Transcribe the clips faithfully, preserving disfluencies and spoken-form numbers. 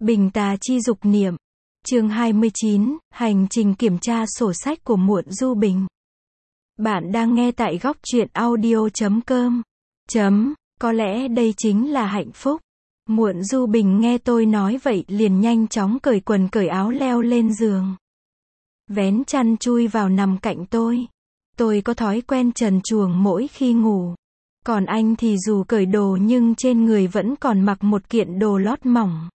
Bình tà chi dục niệm. Chương hai mươi chín, hành trình kiểm tra sổ sách của Muộn Du Bình. Bạn đang nghe tại góc truyện audio chấm com. Chấm, có lẽ đây chính là hạnh phúc. Muộn Du Bình nghe tôi nói vậy liền nhanh chóng cởi quần cởi áo leo lên giường. Vén chăn chui vào nằm cạnh tôi. Tôi có thói quen trần truồng mỗi khi ngủ. Còn anh thì dù cởi đồ nhưng trên người vẫn còn mặc một kiện đồ lót mỏng.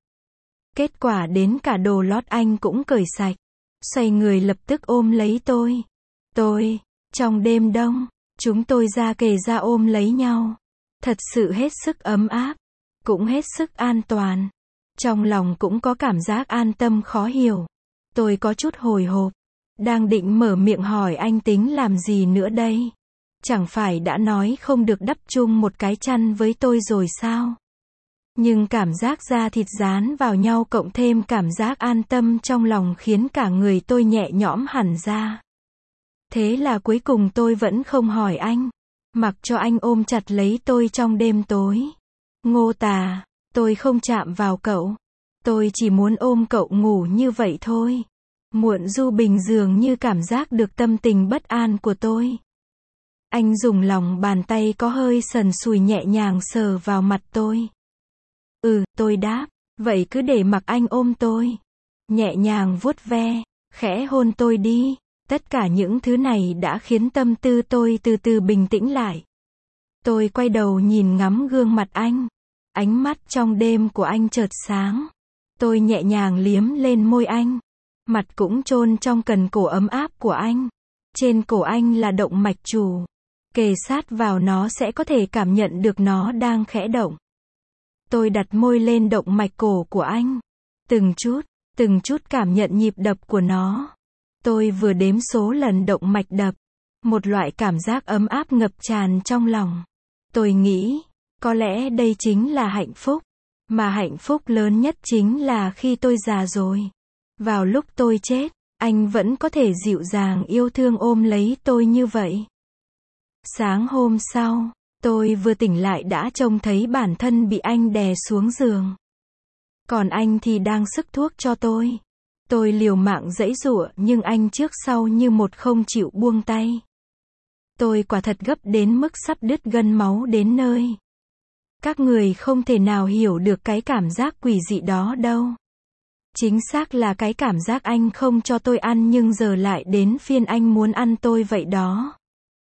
Kết quả đến cả đồ lót anh cũng cởi sạch. Xoay người lập tức ôm lấy tôi. Tôi, trong đêm đông, chúng tôi ra kề ra ôm lấy nhau. Thật sự hết sức ấm áp, cũng hết sức an toàn. Trong lòng cũng có cảm giác an tâm khó hiểu. Tôi có chút hồi hộp, đang định mở miệng hỏi anh tính làm gì nữa đây. Chẳng phải đã nói không được đắp chung một cái chăn với tôi rồi sao? Nhưng cảm giác da thịt dán vào nhau cộng thêm cảm giác an tâm trong lòng khiến cả người tôi nhẹ nhõm hẳn ra. Thế là cuối cùng tôi vẫn không hỏi anh, mặc cho anh ôm chặt lấy tôi trong đêm tối. Ngô Tà, tôi không chạm vào cậu. Tôi chỉ muốn ôm cậu ngủ như vậy thôi. Muộn Du Bình dường như cảm giác được tâm tình bất an của tôi. Anh dùng lòng bàn tay có hơi sần sùi nhẹ nhàng sờ vào mặt tôi. Ừ, tôi đáp, vậy cứ để mặc anh ôm tôi. Nhẹ nhàng vuốt ve, khẽ hôn tôi đi. Tất cả những thứ này đã khiến tâm tư tôi từ từ bình tĩnh lại. Tôi quay đầu nhìn ngắm gương mặt anh. Ánh mắt trong đêm của anh chợt sáng. Tôi nhẹ nhàng liếm lên môi anh. Mặt cũng chôn trong cần cổ ấm áp của anh. Trên cổ anh là động mạch chủ. Kề sát vào nó sẽ có thể cảm nhận được nó đang khẽ động. Tôi đặt môi lên động mạch cổ của anh. Từng chút, từng chút cảm nhận nhịp đập của nó. Tôi vừa đếm số lần động mạch đập. Một loại cảm giác ấm áp ngập tràn trong lòng. Tôi nghĩ, có lẽ đây chính là hạnh phúc. Mà hạnh phúc lớn nhất chính là khi tôi già rồi. Vào lúc tôi chết, anh vẫn có thể dịu dàng yêu thương ôm lấy tôi như vậy. Sáng hôm sau, tôi vừa tỉnh lại đã trông thấy bản thân bị anh đè xuống giường. Còn anh thì đang sức thuốc cho tôi. Tôi liều mạng giãy giụa nhưng anh trước sau như một không chịu buông tay. Tôi quả thật gấp đến mức sắp đứt gân máu đến nơi. Các người không thể nào hiểu được cái cảm giác quỷ dị đó đâu. Chính xác là cái cảm giác anh không cho tôi ăn nhưng giờ lại đến phiên anh muốn ăn tôi vậy đó.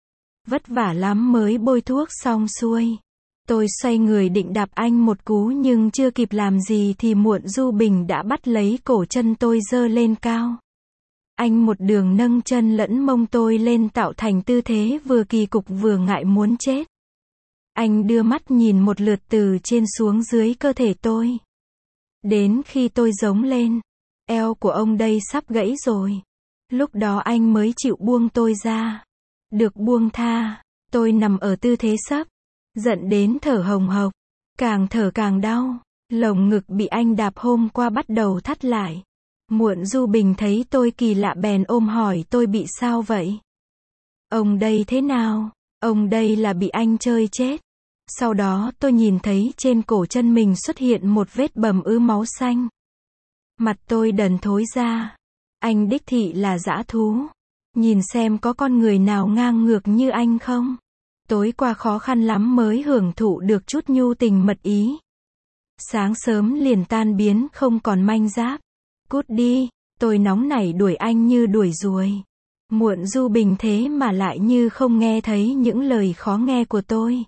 Vất vả lắm mới bôi thuốc xong xuôi. Tôi xoay người định đạp anh một cú nhưng chưa kịp làm gì thì Muộn Du Bình đã bắt lấy cổ chân tôi giơ lên cao. Anh một đường nâng chân lẫn mông tôi lên tạo thành tư thế vừa kỳ cục vừa ngại muốn chết. Anh đưa mắt nhìn một lượt từ trên xuống dưới cơ thể tôi. Đến khi tôi giống lên, eo của ông đây sắp gãy rồi. Lúc đó anh mới chịu buông tôi ra. Được buông tha, tôi nằm ở tư thế sấp, giận đến thở hồng hộc, càng thở càng đau, lồng ngực bị anh đạp hôm qua bắt đầu thắt lại. Muộn Du Bình thấy tôi kỳ lạ bèn ôm hỏi tôi bị sao vậy? Ông đây thế nào? Ông đây là bị anh chơi chết. Sau đó tôi nhìn thấy trên cổ chân mình xuất hiện một vết bầm ứ máu xanh. Mặt tôi đần thối ra. Anh đích thị là dã thú. Nhìn xem có con người nào ngang ngược như anh không? Tối qua khó khăn lắm mới hưởng thụ được chút nhu tình mật ý. Sáng sớm liền tan biến không còn manh giáp. Cút đi, tôi nóng nảy đuổi anh như đuổi ruồi. Muộn Du Bình thế mà lại như không nghe thấy những lời khó nghe của tôi.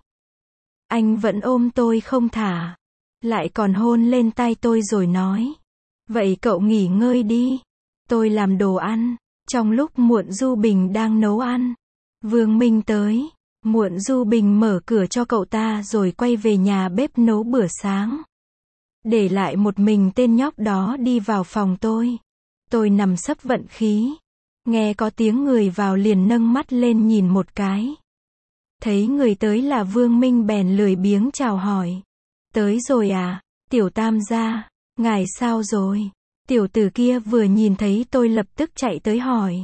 Anh vẫn ôm tôi không thả. Lại còn hôn lên tai tôi rồi nói. Vậy cậu nghỉ ngơi đi. Tôi làm đồ ăn. Trong lúc Muộn Du Bình đang nấu ăn, Vương Minh tới. Muộn Du Bình mở cửa cho cậu ta rồi quay về nhà bếp nấu bữa sáng. Để lại một mình tên nhóc đó đi vào phòng tôi. Tôi nằm sấp vận khí. Nghe có tiếng người vào liền nâng mắt lên nhìn một cái. Thấy người tới là Vương Minh bèn lười biếng chào hỏi. Tới rồi à, tiểu tam gia, ngài sao rồi? Tiểu tử kia vừa nhìn thấy tôi lập tức chạy tới hỏi.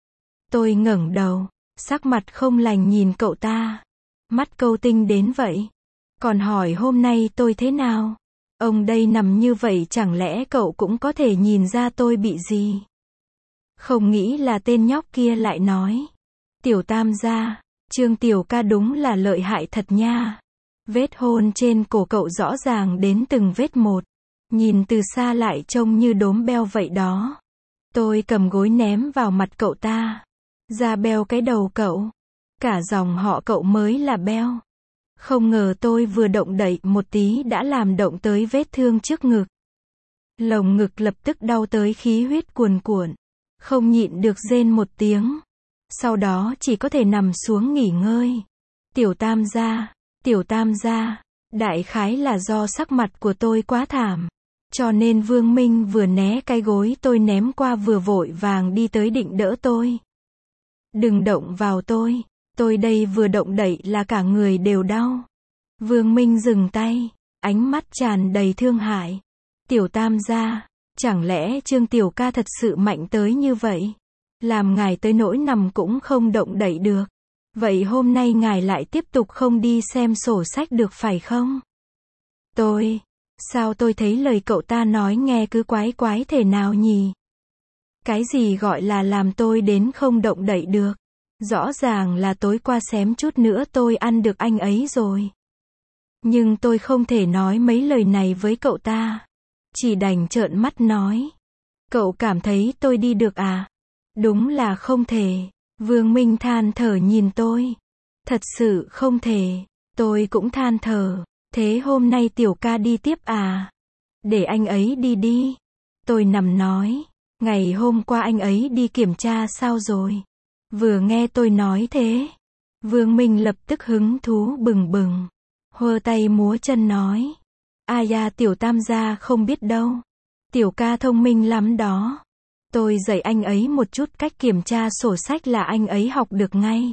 Tôi ngẩng đầu, sắc mặt không lành nhìn cậu ta. Mắt câu tinh đến vậy. Còn hỏi hôm nay tôi thế nào? Ông đây nằm như vậy chẳng lẽ cậu cũng có thể nhìn ra tôi bị gì? Không nghĩ là tên nhóc kia lại nói. Tiểu Tam gia, Trương Tiểu ca đúng là lợi hại thật nha. Vết hôn trên cổ cậu rõ ràng đến từng vết một. Nhìn từ xa lại trông như đốm beo vậy đó. Tôi cầm gối ném vào mặt cậu ta. Da beo cái đầu cậu. Cả dòng họ cậu mới là beo. Không ngờ tôi vừa động đậy một tí đã làm động tới vết thương trước ngực. Lồng ngực lập tức đau tới khí huyết cuồn cuộn. Không nhịn được rên một tiếng. Sau đó chỉ có thể nằm xuống nghỉ ngơi. Tiểu Tam gia, Tiểu Tam gia, đại khái là do sắc mặt của tôi quá thảm. Cho nên Vương Minh vừa né cái gối tôi ném qua vừa vội vàng đi tới định đỡ tôi. Đừng động vào tôi, tôi đây vừa động đậy là cả người đều đau. Vương Minh dừng tay, ánh mắt tràn đầy thương hại. Tiểu Tam gia, chẳng lẽ Trương Tiểu ca thật sự mạnh tới như vậy? Làm ngài tới nỗi nằm cũng không động đậy được. Vậy hôm nay ngài lại tiếp tục không đi xem sổ sách được phải không? Tôi, sao tôi thấy lời cậu ta nói nghe cứ quái quái thể nào nhỉ? Cái gì gọi là làm tôi đến không động đậy được? Rõ ràng là tối qua xém chút nữa tôi ăn được anh ấy rồi. Nhưng tôi không thể nói mấy lời này với cậu ta. Chỉ đành trợn mắt nói. Cậu cảm thấy tôi đi được à? Đúng là không thể. Vương Minh than thở nhìn tôi. Thật sự không thể. Tôi cũng than thở. Thế hôm nay Tiểu ca đi tiếp à? Để anh ấy đi đi. Tôi nằm nói. Ngày hôm qua anh ấy đi kiểm tra sao rồi? Vừa nghe tôi nói thế. Vương Minh lập tức hứng thú bừng bừng. Hơ tay múa chân nói. Ai da Tiểu Tam gia không biết đâu. Tiểu ca thông minh lắm đó. Tôi dạy anh ấy một chút cách kiểm tra sổ sách là anh ấy học được ngay.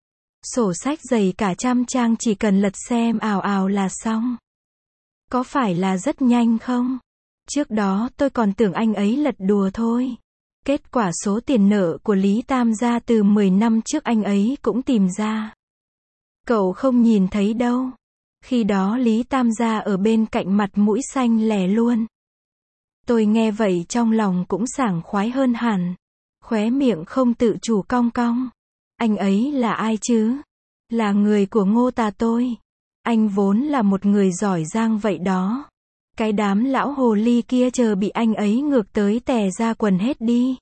Sổ sách dày cả trăm trang chỉ cần lật xem ào ào là xong. Có phải là rất nhanh không? Trước đó tôi còn tưởng anh ấy lật đùa thôi. Kết quả số tiền nợ của Lý Tam gia từ mười năm trước anh ấy cũng tìm ra. Cậu không nhìn thấy đâu. Khi đó Lý Tam gia ở bên cạnh mặt mũi xanh lè luôn. Tôi nghe vậy trong lòng cũng sảng khoái hơn hẳn. Khóe miệng không tự chủ cong cong. Anh ấy là ai chứ? Là người của Ngô Tà tôi. Anh vốn là một người giỏi giang vậy đó. Cái đám lão hồ ly kia chờ bị anh ấy ngược tới tè ra quần hết đi.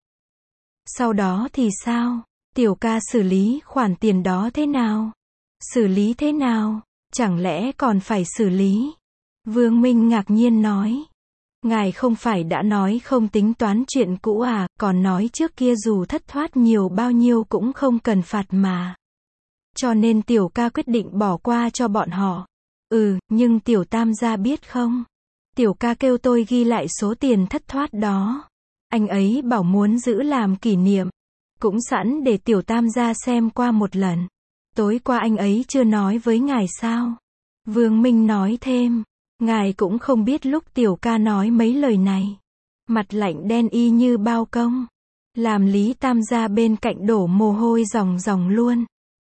Sau đó thì sao? Tiểu ca xử lý khoản tiền đó thế nào? Xử lý thế nào? Chẳng lẽ còn phải xử lý? Vương Minh ngạc nhiên nói. Ngài không phải đã nói không tính toán chuyện cũ à, còn nói trước kia dù thất thoát nhiều bao nhiêu cũng không cần phạt mà. Cho nên Tiểu ca quyết định bỏ qua cho bọn họ. Ừ, nhưng Tiểu Tam gia biết không? Tiểu ca kêu tôi ghi lại số tiền thất thoát đó. Anh ấy bảo muốn giữ làm kỷ niệm. Cũng sẵn để Tiểu Tam gia xem qua một lần. Tối qua anh ấy chưa nói với ngài sao? Vương Minh nói thêm. Ngài cũng không biết lúc Tiểu ca nói mấy lời này. Mặt lạnh đen y như bao công. Làm Lý Tam gia bên cạnh đổ mồ hôi ròng ròng luôn.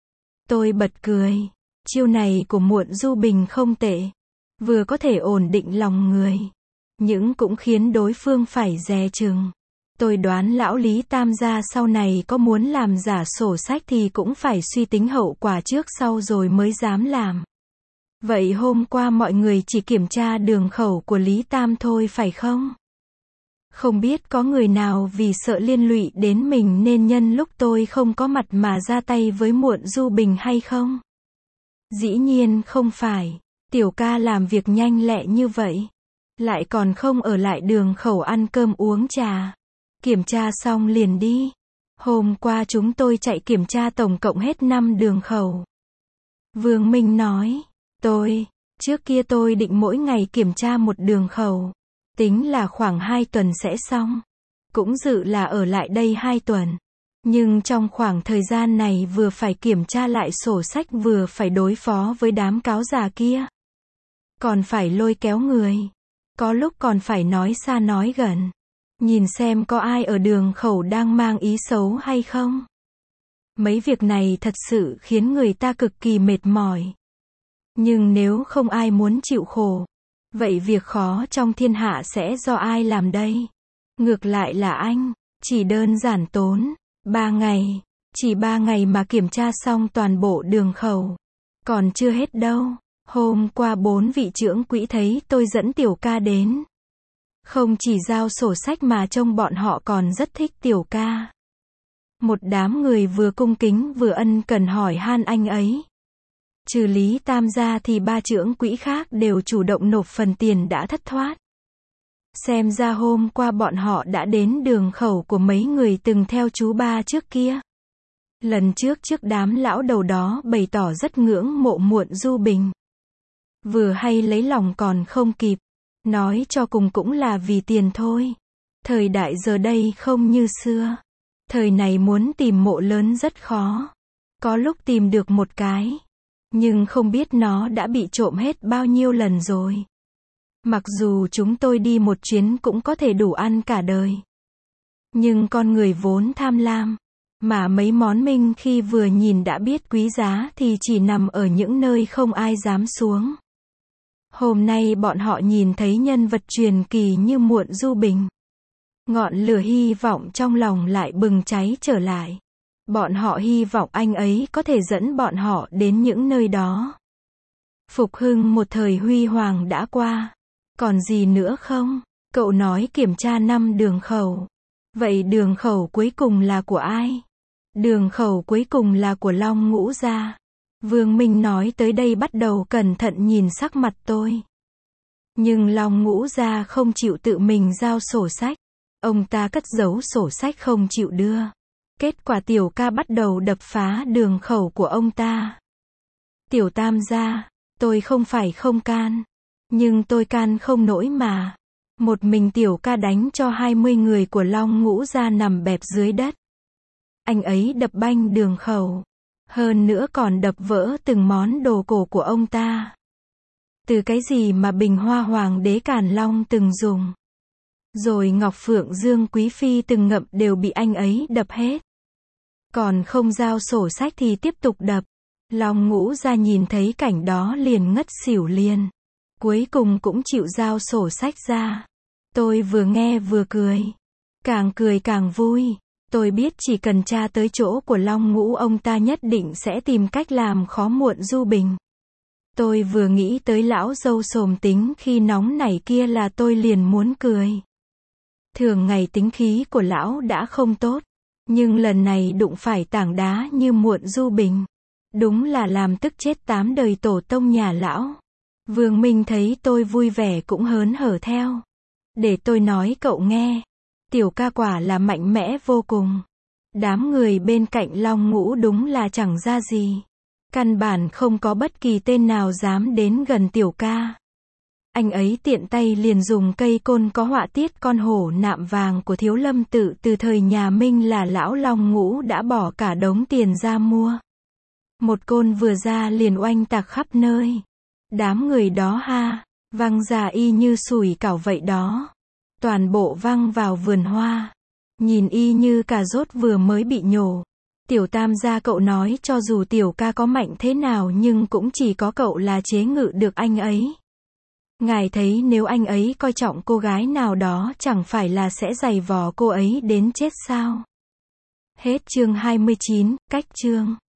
Tôi bật cười. Chiêu này của Muộn Du Bình không tệ. Vừa có thể ổn định lòng người. Nhưng cũng khiến đối phương phải dè chừng. Tôi đoán lão Lý Tam gia sau này có muốn làm giả sổ sách thì cũng phải suy tính hậu quả trước sau rồi mới dám làm. Vậy hôm qua mọi người chỉ kiểm tra đường khẩu của Lý Tam thôi phải không? Không biết có người nào vì sợ liên lụy đến mình nên nhân lúc tôi không có mặt mà ra tay với Muộn Du Bình hay không? Dĩ nhiên không phải. Tiểu ca làm việc nhanh lẹ như vậy. Lại còn không ở lại đường khẩu ăn cơm uống trà. Kiểm tra xong liền đi. Hôm qua chúng tôi chạy kiểm tra tổng cộng hết năm đường khẩu. Vương Minh nói. Tôi, trước kia tôi định mỗi ngày kiểm tra một đường khẩu. Tính là khoảng hai tuần sẽ xong. Cũng dự là ở lại đây hai tuần. Nhưng trong khoảng thời gian này vừa phải kiểm tra lại sổ sách vừa phải đối phó với đám cáo già kia. Còn phải lôi kéo người. Có lúc còn phải nói xa nói gần. Nhìn xem có ai ở đường khẩu đang mang ý xấu hay không. Mấy việc này thật sự khiến người ta cực kỳ mệt mỏi. Nhưng nếu không ai muốn chịu khổ, Vậy việc khó trong thiên hạ sẽ do ai làm đây? Ngược lại là anh. Chỉ đơn giản tốn ba ngày. Chỉ ba ngày mà kiểm tra xong toàn bộ đường khẩu. Còn chưa hết đâu. Hôm qua bốn vị trưởng quỹ thấy tôi dẫn Tiểu Ca đến. Không chỉ giao sổ sách mà trông bọn họ còn rất thích Tiểu Ca. Một đám người vừa cung kính vừa ân cần hỏi han anh ấy. Trừ Lý Tam gia thì ba trưởng quỹ khác đều chủ động nộp phần tiền đã thất thoát. Xem ra hôm qua bọn họ đã đến đường khẩu của mấy người từng theo chú ba trước kia. Lần trước trước đám lão đầu đó bày tỏ rất ngưỡng mộ Muộn Du Bình. Vừa hay lấy lòng còn không kịp. Nói cho cùng cũng là vì tiền thôi. Thời đại giờ đây không như xưa. Thời này muốn tìm mộ lớn rất khó. Có lúc tìm được một cái. Nhưng không biết nó đã bị trộm hết bao nhiêu lần rồi. Mặc dù chúng tôi đi một chuyến cũng có thể đủ ăn cả đời. Nhưng con người vốn tham lam. Mà mấy món minh khi vừa nhìn đã biết quý giá thì chỉ nằm ở những nơi không ai dám xuống. Hôm nay bọn họ nhìn thấy nhân vật truyền kỳ như Muộn Du Bình. Ngọn lửa hy vọng trong lòng lại bừng cháy trở lại. Bọn họ hy vọng anh ấy có thể dẫn bọn họ đến những nơi đó. Phục hưng một thời huy hoàng đã qua. Còn gì nữa không? Cậu nói kiểm tra năm đường khẩu. Vậy đường khẩu cuối cùng là của ai? Đường khẩu cuối cùng là của Long Ngũ gia. Vương Minh nói tới đây bắt đầu cẩn thận nhìn sắc mặt tôi. Nhưng Long Ngũ gia không chịu tự mình giao sổ sách. Ông ta cất giấu sổ sách không chịu đưa. Kết quả Tiểu Ca bắt đầu đập phá đường khẩu của ông ta. Tiểu Tam gia, tôi không phải không can. Nhưng tôi can không nổi mà. Một mình Tiểu Ca đánh cho hai mươi người của Long Ngũ gia nằm bẹp dưới đất. Anh ấy đập banh đường khẩu. Hơn nữa còn đập vỡ từng món đồ cổ của ông ta. Từ cái gì mà Bình Hoa Hoàng đế Càn Long từng dùng. Rồi Ngọc Phượng Dương Quý Phi từng ngậm đều bị anh ấy đập hết. Còn không giao sổ sách thì tiếp tục đập. Long Ngũ gia nhìn thấy cảnh đó liền ngất xỉu liền. Cuối cùng cũng chịu giao sổ sách ra. Tôi vừa nghe vừa cười. Càng cười càng vui. Tôi biết chỉ cần tra tới chỗ của Long Ngũ ông ta nhất định sẽ tìm cách làm khó Muộn Du Bình. Tôi vừa nghĩ tới lão dâu xồm tính khi nóng nảy kia là tôi liền muốn cười. Thường ngày tính khí của lão đã không tốt. Nhưng lần này đụng phải tảng đá như Muộn Du Bình. Đúng là làm tức chết tám đời tổ tông nhà lão. Vương Minh thấy tôi vui vẻ cũng hớn hở theo. Để tôi nói cậu nghe. Tiểu Ca quả là mạnh mẽ vô cùng. Đám người bên cạnh Long Ngũ đúng là chẳng ra gì. Căn bản không có bất kỳ tên nào dám đến gần Tiểu Ca. Anh ấy tiện tay liền dùng cây côn có họa tiết con hổ nạm vàng của Thiếu Lâm Tự từ thời nhà Minh là lão Long Ngũ đã bỏ cả đống tiền ra mua. Một côn vừa ra liền oanh tạc khắp nơi. Đám người đó ha, văng ra y như sủi cảo vậy đó. Toàn bộ văng vào vườn hoa. Nhìn y như cà rốt vừa mới bị nhổ. Tiểu Tam gia cậu nói cho dù Tiểu Ca có mạnh thế nào nhưng cũng chỉ có cậu là chế ngự được anh ấy. Ngài thấy nếu anh ấy coi trọng cô gái nào đó chẳng phải là sẽ giày vò cô ấy đến chết sao? Hết chương hai mươi chín, cách chương.